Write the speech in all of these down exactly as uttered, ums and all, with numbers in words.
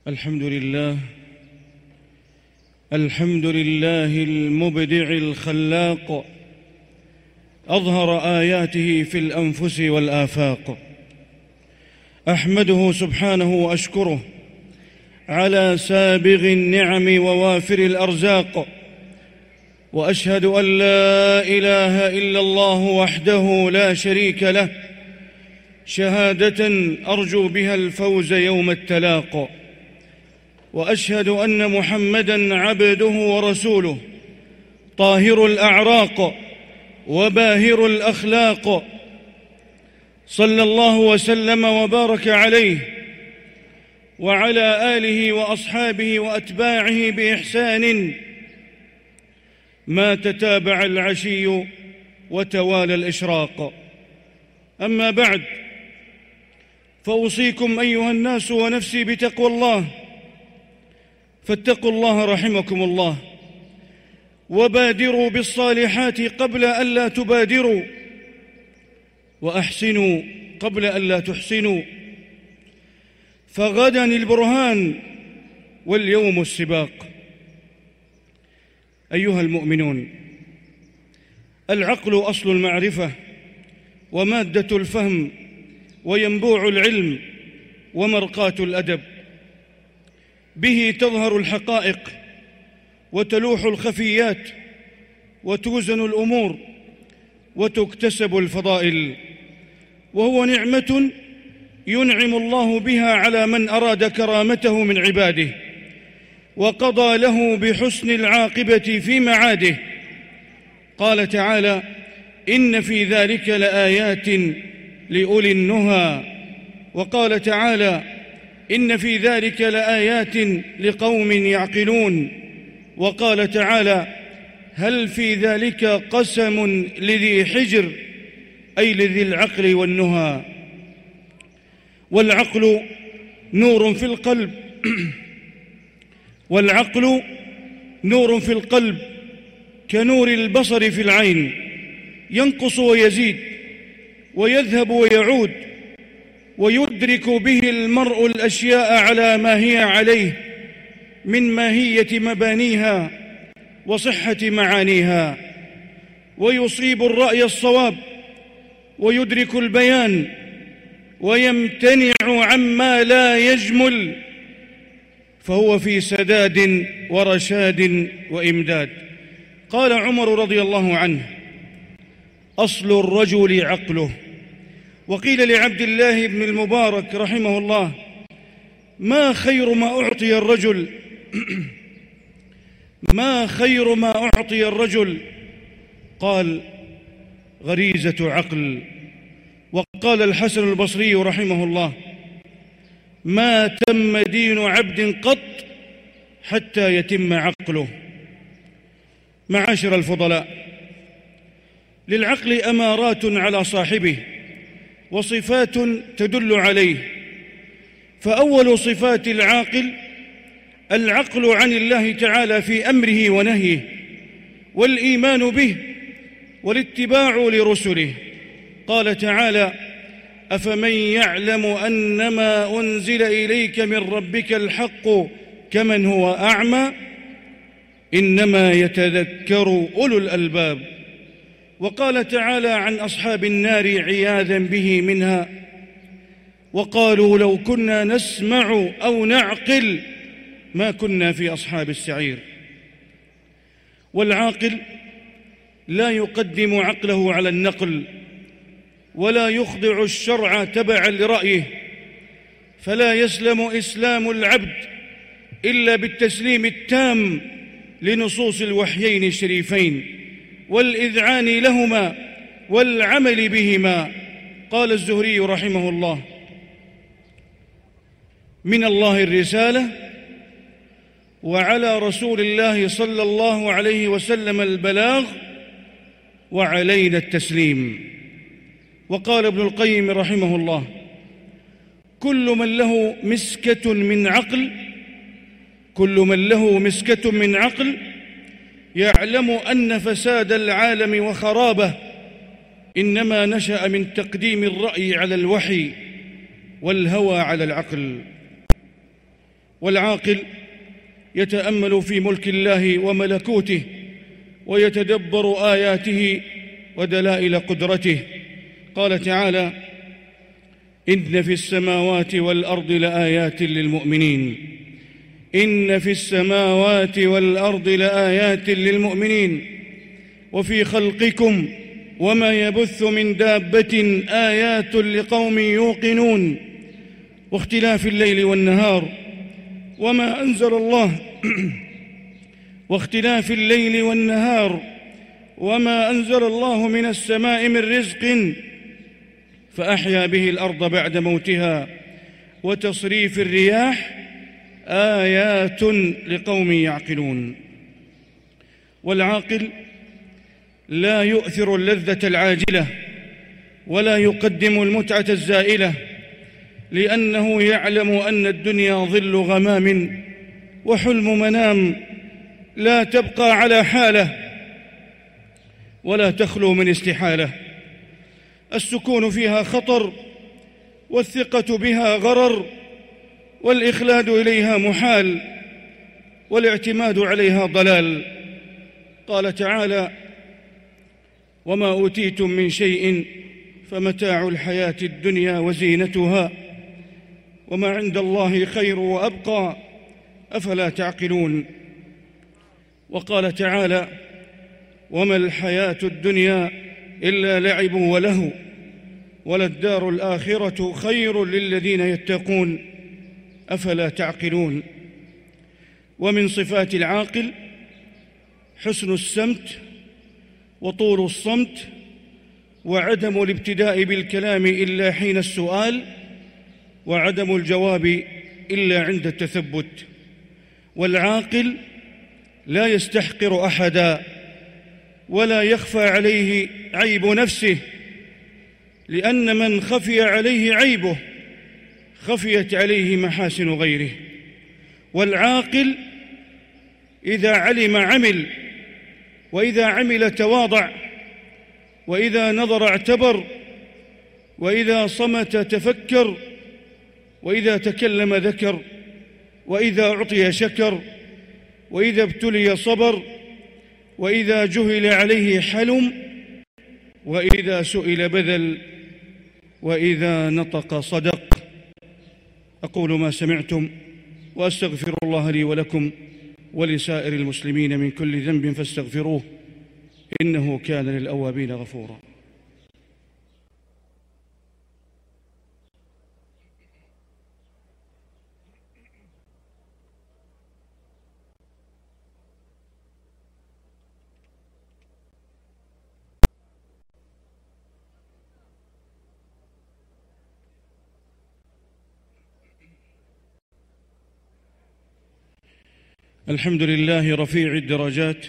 الحمد لله الحمد لله المبدع الخلاق، أظهر آياته في الأنفس والآفاق. أحمده سبحانه وأشكره على سابغ النعم ووافر الأرزاق، وأشهد أن لا إله إلا الله وحده لا شريك له، شهادة أرجو بها الفوز يوم التلاق. وأشهد أن محمدًا عبده ورسوله، طاهر الأعراق وباهر الأخلاق، صلى الله وسلم وبارك عليه وعلى آله وأصحابه وأتباعه بإحسان ما تتابع العشي وتوالى الإشراق. أما بعد، فأوصيكم أيها الناس ونفسي بتقوى الله، فاتقوا الله رحمكم الله، وبادروا بالصالحات قبل أن لا تبادروا، وأحسنوا قبل أن لا تحسنوا، فغدا البرهان واليوم السباق. أيها المؤمنون، العقل أصل المعرفة ومادة الفهم وينبوع العلم ومرقاة الأدب، به تظهر الحقائق وتلوح الخفيات وتوزن الأمور وتكتسب الفضائل، وهو نعمة ينعم الله بها على من أراد كرامته من عباده، وقضى له بحسن العاقبة في معاده. قال تعالى: إن في ذلك لآيات لأولي النهى. وقال تعالى: إن في ذلك لآيات لقوم يعقلون. وقال تعالى: هل في ذلك قسم لذي حجر، أي لذي العقل والنهى. والعقل نور في القلب والعقل نور في القلب كنور البصر في العين، ينقص ويزيد ويذهب ويعود، ويدرك به المرء الأشياء على ما هي عليه من ماهية مبانيها وصحة معانيها، ويصيب الرأي الصواب، ويدرك البيان، ويمتنع عما لا يجمل، فهو في سداد ورشاد وإمداد. قال عمر رضي الله عنه: أصل الرجل عقله. وقيل لعبد الله بن المبارك رحمه الله: ما خير ما أعطي الرجل ما خير ما أعطي الرجل؟ قال: غريزة عقل. وقال الحسن البصري رحمه الله: ما تم دين عبد قط حتى يتم عقله. معاشر الفضلاء، للعقل أمارات على صاحبه وصفات تدل عليه. فأول صفات العاقل العقل عن الله تعالى في أمره ونهيه، والإيمان به، والاتباع لرسله. قال تعالى: أفمن يعلم أنما أنزل إليك من ربك الحق كمن هو أعمى إنما يتذكر أولو الألباب. وقال تعالى عن أصحاب النار عياذا به منها: وقالوا لو كنا نسمع أو نعقل ما كنا في أصحاب السعير. والعاقل لا يقدم عقله على النقل، ولا يخضع الشرع تبعا لرأيه، فلا يسلم إسلام العبد إلا بالتسليم التام لنصوص الوحيين الشريفين والإذعان لهما والعمل بهما. قال الزهري رحمه الله: من الله الرسالة، وعلى رسول الله صلى الله عليه وسلم البلاغ، وعلينا التسليم. وقال ابن القيم رحمه الله: كل من له مسكة من عقل كل من له مسكة من عقل يعلم أن فساد العالم وخرابه إنما نشأ من تقديم الرأي على الوحي والهوى على العقل. والعاقل يتأمل في ملك الله وملكوته ويتدبر آياته ودلائل قدرته. قال تعالى: إن في السماوات والأرض لآيات للمؤمنين إن في السماوات والأرض لآيات للمؤمنين وفي خلقكم وما يبث من دابة آيات لقوم يوقنون واختلاف الليل والنهار وما أنزل الله واختلاف الليل والنهار وما أنزل الله من السماء من رزق فأحيا به الأرض بعد موتها وتصريف الرياح آيات لقوم يعقلون. والعاقل لا يؤثر اللذة العاجلة ولا يقدم المتعة الزائلة، لأنه يعلم أن الدنيا ظل غمام وحلم منام، لا تبقى على حالة ولا تخلو من استحالة. السكون فيها خطر والثقة بها غرر والإخلاد إليها محال والاعتماد عليها ضلال. قال تعالى: وما أوتيتم من شيء فمتاع الحياة الدنيا وزينتها وما عند الله خير وأبقى أفلا تعقلون. وقال تعالى: وما الحياة الدنيا إلا لعب ولهو وللدار الآخرة خير للذين يتقون أفلا تعقلون. ومن صفات العاقل حسن السمت وطول الصمت وعدم الابتداء بالكلام إلا حين السؤال وعدم الجواب إلا عند التثبت. والعاقل لا يستحقر أحدا ولا يخفى عليه عيب نفسه، لأن من خفي عليه عيبه خفيت عليه محاسن غيره. والعاقل إذا علم عمل، وإذا عمل تواضع، وإذا نظر اعتبر، وإذا صمت تفكر، وإذا تكلم ذكر، وإذا أعطي شكر، وإذا ابتلي صبر، وإذا جهل عليه حلم، وإذا سئل بذل، وإذا نطق صدق. أقول ما سمعتم وأستغفر الله لي ولكم ولسائر المسلمين من كل ذنب فاستغفروه إنه كان للأوابين غفورا. الحمد لله رفيع الدرجات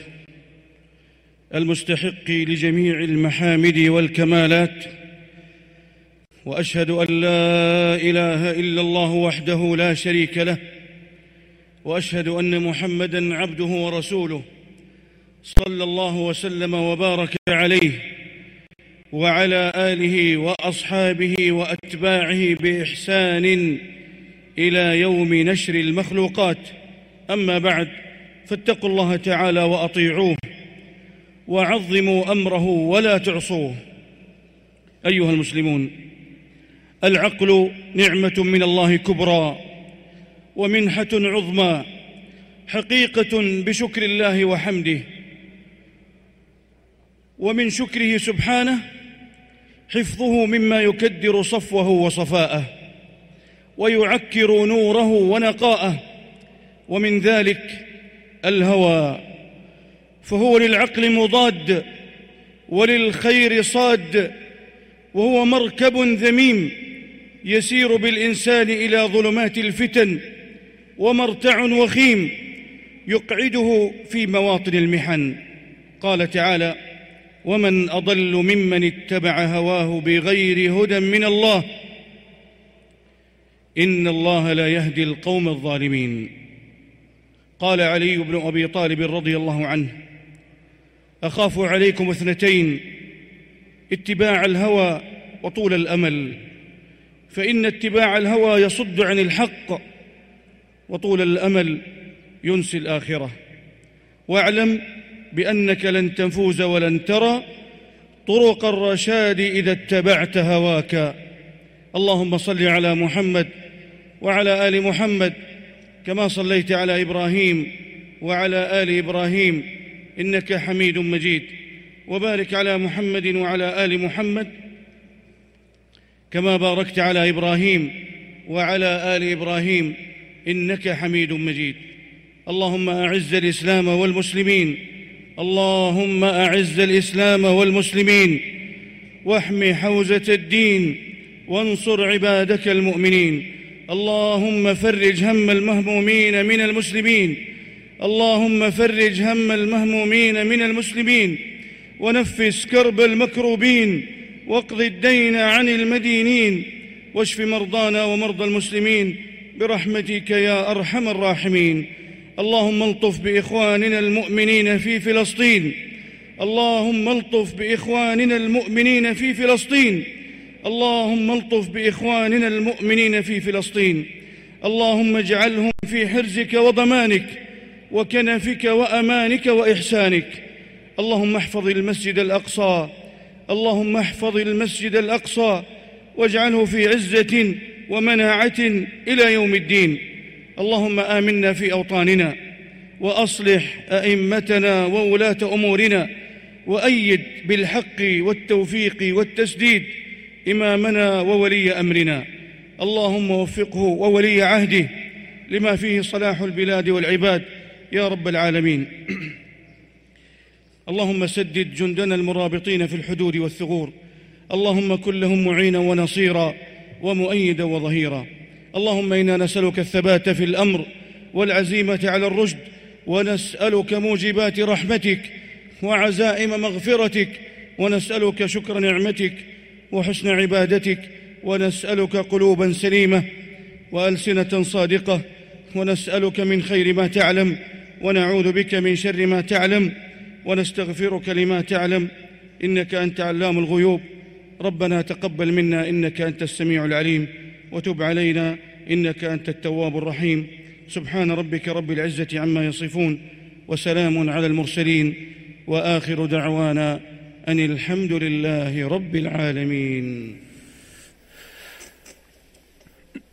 المستحق لجميع المحامد والكمالات، وأشهد أن لا إله إلا الله وحده لا شريك له، وأشهد أن محمدًا عبده ورسوله صلى الله وسلم وبارك عليه وعلى آله وأصحابه وأتباعه بإحسان إلى يوم نشر المخلوقات. أما بعد، فاتقوا الله تعالى وأطيعوه وعظموا أمره ولا تعصوه. أيها المسلمون، العقل نعمة من الله كبرى ومنحة عظمى، حقيقة بشكر الله وحمده. ومن شكره سبحانه حفظه مما يكدر صفوه وصفاءه ويعكر نوره ونقاءه، ومن ذلك الهوى، فهو للعقل مضاد وللخير صاد، وهو مركب ذميم يسير بالإنسان إلى ظلمات الفتن، ومرتع وخيم يقعده في مواطن المحن. قال تعالى: ومن أضل ممن اتبع هواه بغير هدى من الله إن الله لا يهدي القوم الظالمين. قال علي بن أبي طالب رضي الله عنه: أخاف عليكم اثنتين، اتباع الهوى وطول الأمل، فإن اتباع الهوى يصد عن الحق، وطول الأمل ينسي الآخرة. واعلم بأنك لن تفوز ولن ترى طرق الرشاد إذا اتبعت هواك. اللهم صل على محمد وعلى آل محمد كما صليت على إبراهيم وعلى آل إبراهيم إنك حميد مجيد، وبارك على محمد وعلى آل محمد كما باركت على إبراهيم وعلى آل إبراهيم إنك حميد مجيد. اللهم أعز الإسلام والمسلمين، اللهم أعز الإسلام والمسلمين، واحم حوزة الدين، وانصر عبادك المؤمنين. اللهم فرج هم المهمومين من المسلمين، اللهم فرج هم المهمومين من المسلمين، ونفس كرب المكروبين، واقض الدين عن المدينين، واشف مرضانا ومرضى المسلمين برحمتك يا أرحم الراحمين. اللهم الطف بإخواننا المؤمنين في فلسطين، اللهم الطف بإخواننا المؤمنين في فلسطين، اللهم الطف بإخواننا المؤمنين في فلسطين. اللهم اجعلهم في حرزك وضمانك وكنفك وأمانك وإحسانك. اللهم احفظ المسجد الأقصى، اللهم احفظ المسجد الأقصى واجعله في عزة ومناعة إلى يوم الدين. اللهم آمنا في أوطاننا، وأصلح أئمتنا وولاة أمورنا، وأيد بالحق والتوفيق والتسديد إمامنا وولي أمرنا. اللهم وفقه وولي عهده لما فيه صلاح البلاد والعباد يا رب العالمين. اللهم سدد جندنا المرابطين في الحدود والثغور، اللهم كن لهم معينا ونصيرا ومؤيدا وظهيرا. اللهم إنا نسألك الثبات في الأمر والعزيمة على الرشد، ونسألك موجبات رحمتك وعزائم مغفرتك، ونسألك شكر نعمتك وحسن عبادتك، ونسألك قلوبا سليمة وألسنة صادقة، ونسألك من خير ما تعلم، ونعوذ بك من شر ما تعلم، ونستغفرك لما تعلم، إنك أنت علام الغيوب. ربنا تقبل منا إنك أنت السميع العليم، وتب علينا إنك أنت التواب الرحيم. سبحان ربك رب العزة عما يصفون، وسلام على المرسلين، وآخر دعوانا أن الحمد لله رب العالمين.